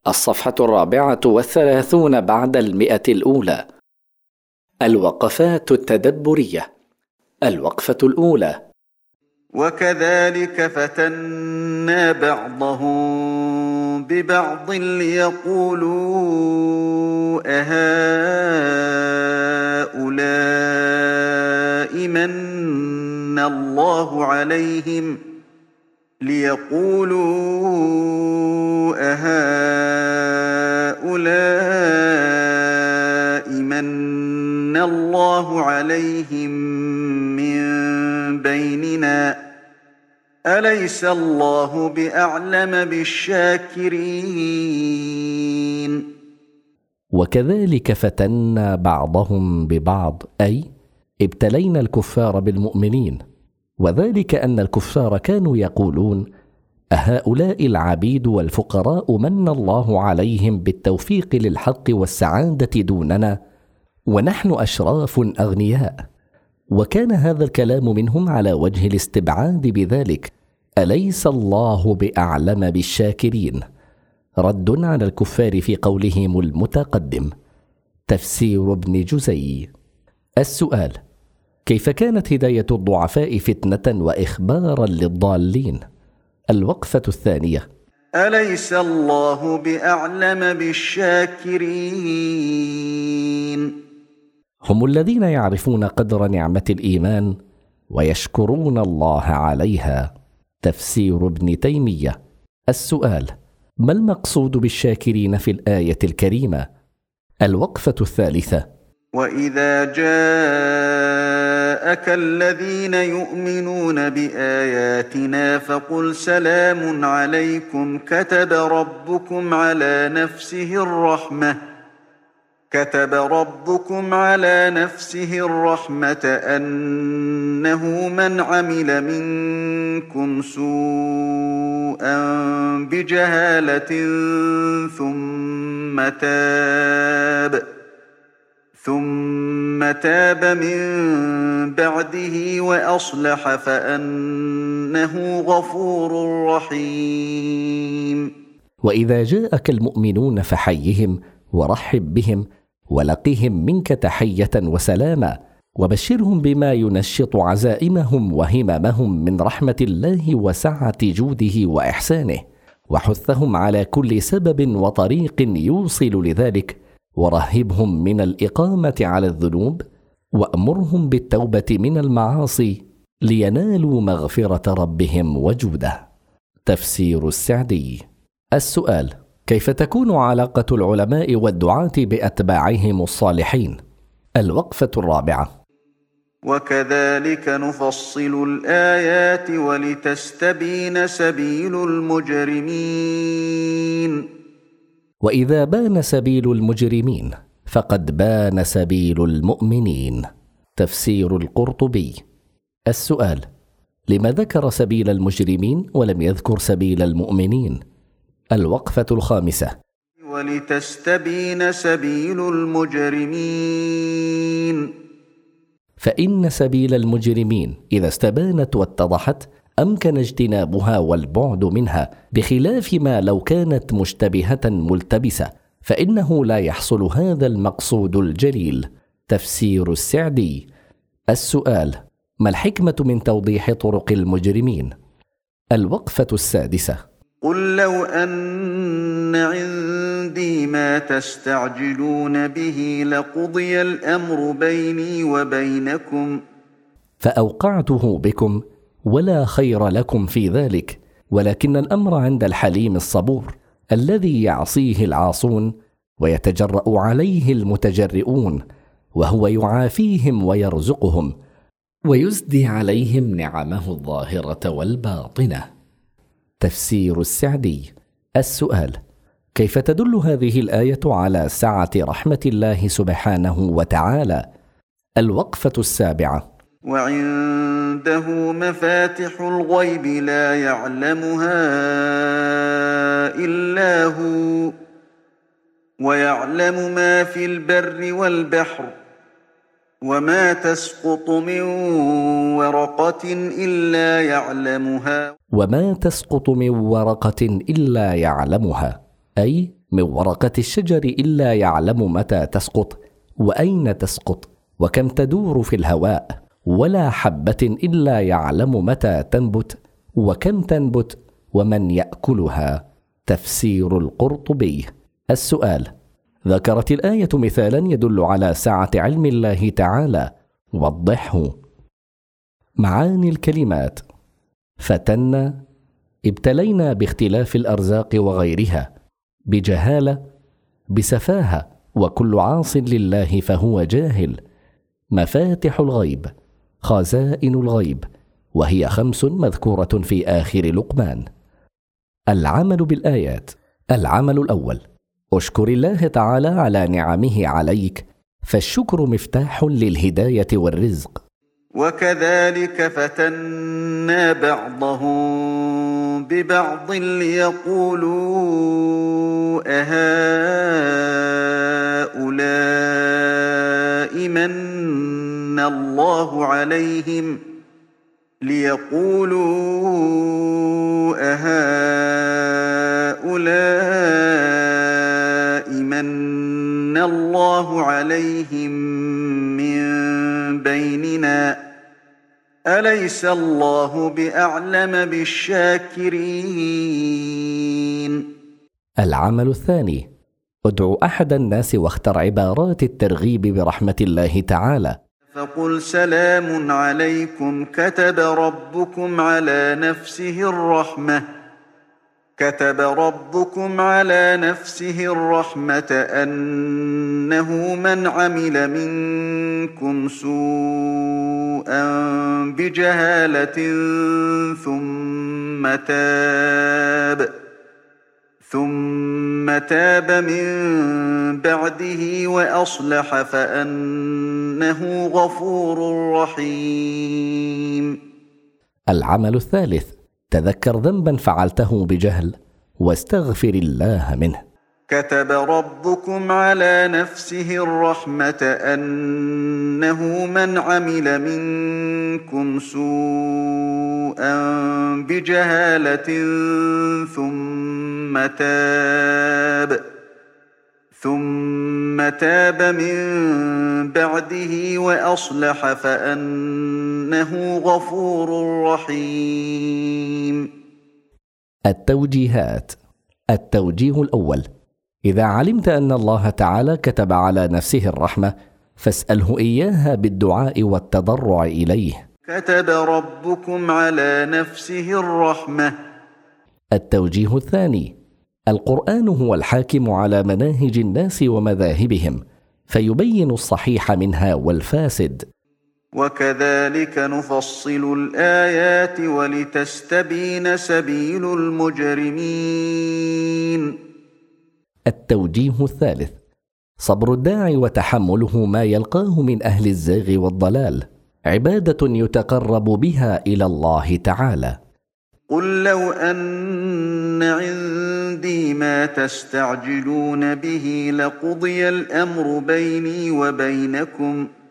الصفحة 34 بعد 100 الوقفات التدبرية. الوقفة الأولى: وكذلك فتنا بعضهم ببعض ليقولوا أهؤلاء من الله عليهم من بيننا أليس الله بأعلم بالشاكرين. وكذلك فتنا بعضهم ببعض، أي ابتلينا الكفار بالمؤمنين، وذلك أن الكفار كانوا يقولون: أهؤلاء العبيد والفقراء من الله عليهم بالتوفيق للحق والسعادة دوننا، ونحن أشراف أغنياء. وكان هذا الكلام منهم على وجه الاستبعاد بذلك: أليس الله بأعلم بالشاكرين؟ رد على الكفار في قولهم المتقدم. تفسير ابن جزي. السؤال: كيف كانت هداية الضعفاء فتنة وإخبارا للضالين؟ الوقفة الثانية: أليس الله بأعلم بالشاكرين؟ هم الذين يعرفون قدر نعمة الإيمان ويشكرون الله عليها. تفسير ابن تيمية. السؤال: ما المقصود بالشاكرين في الآية الكريمة؟ الوقفة الثالثة: وإذا جاءك الذين يؤمنون بآياتنا فقل سلام عليكم كتب ربكم على نفسه الرحمة أنه من عمل منكم سوءا بجهالة ثم تاب من بعده وأصلح فأنه غفور رحيم. وإذا جاءك المؤمنون فحيهم ورحب بهم ولقهم منك تحية وسلاما، وبشرهم بما ينشط عزائمهم وهممهم من رحمة الله وسعة جوده وإحسانه، وحثهم على كل سبب وطريق يوصل لذلك، ورهبهم من الإقامة على الذنوب، وأمرهم بالتوبة من المعاصي لينالوا مغفرة ربهم وجوده. تفسير السعدي. السؤال: كيف تكون علاقة العلماء والدعاة بأتباعهم الصالحين؟ الوقفة الرابعة: وكذلك نفصل الآيات ولتستبين سبيل المجرمين. وإذا بان سبيل المجرمين فقد بان سبيل المؤمنين. تفسير القرطبي. السؤال: لما ذكر سبيل المجرمين ولم يذكر سبيل المؤمنين؟ الوقفة الخامسة: ولتستبين سبيل المجرمين. فإن سبيل المجرمين إذا استبانت واتضحت أمكن اجتنابها والبعد منها، بخلاف ما لو كانت مشتبهة ملتبسة فإنه لا يحصل هذا المقصود الجليل. تفسير السعدي. السؤال: ما الحكمة من توضيح طرق المجرمين؟ الوقفة السادسة: قل لو أن عندي ما تستعجلون به لقضي الأمر بيني وبينكم فأوقعته بكم ولا خير لكم في ذلك، ولكن الأمر عند الحليم الصبور الذي يعصيه العاصون ويتجرأ عليه المتجرئون، وهو يعافيهم ويرزقهم ويزدي عليهم نعمه الظاهرة والباطنة. تفسير السعدي. السؤال: كيف تدل هذه الآية على سعة رحمة الله سبحانه وتعالى؟ الوقفة السابعة: وعنده مفاتح الغيب لا يعلمها إلا هو ويعلم ما في البر والبحر وما تسقط من ورقة إلا يعلمها أي من ورقة الشجر إلا يعلم متى تسقط وأين تسقط وكم تدور في الهواء، ولا حبة إلا يعلم متى تنبت وكم تنبت ومن يأكلها. تفسير القرطبي. السؤال: ذكرت الآية مثالا يدل على سعة علم الله تعالى، وضحه. معاني الكلمات: فتنا، ابتلينا باختلاف الأرزاق وغيرها، بجهالة، بسفاهة، وكل عاص لله فهو جاهل. مفاتح الغيب، خزائن الغيب، وهي 5 مذكورة في آخر لقمان. العمل بالآيات. العمل الأول: اشكر الله تعالى على نعمه عليك، فالشكر مفتاح للهداية والرزق. وكذلك فتنا بعضهم ببعض ليقولوا أهؤلاء من الله عليهم من الله عليهم من بيننا أليس الله بأعلم بالشاكرين. العمل الثاني: ادع أحد الناس واختر عبارات الترغيب برحمة الله تعالى. فقل سلام عليكم كتب ربكم على نفسه الرحمة أنه من عمل منكم سوءا بجهالة ثم تاب من بعده وأصلح فأنه غفور رحيم. العمل الثالث: تذكر ذنبا فعلته بجهل واستغفر الله منه. كتب ربكم على نفسه الرحمة أنه من عمل منكم سوءا بجهالة ثم تاب من بعده وأصلح فأنه غفور رحيم. التوجيهات. التوجيه الأول: إذا علمت أن الله تعالى كتب على نفسه الرحمة فاسأله إياها بالدعاء والتضرع إليه. كتب ربكم على نفسه الرحمة. التوجيه الثاني: القرآن هو الحاكم على مناهج الناس ومذاهبهم، فيبين الصحيح منها والفاسد. وكذلك نفصل الآيات ولتستبين سبيل المجرمين. التوجيه الثالث: صبر الداعي وتحمله ما يلقاه من أهل الزاغ والضلال عبادة يتقرب بها إلى الله تعالى. قل لو أن عندي ما تستعجلون به لقضي الأمر بيني وبينكم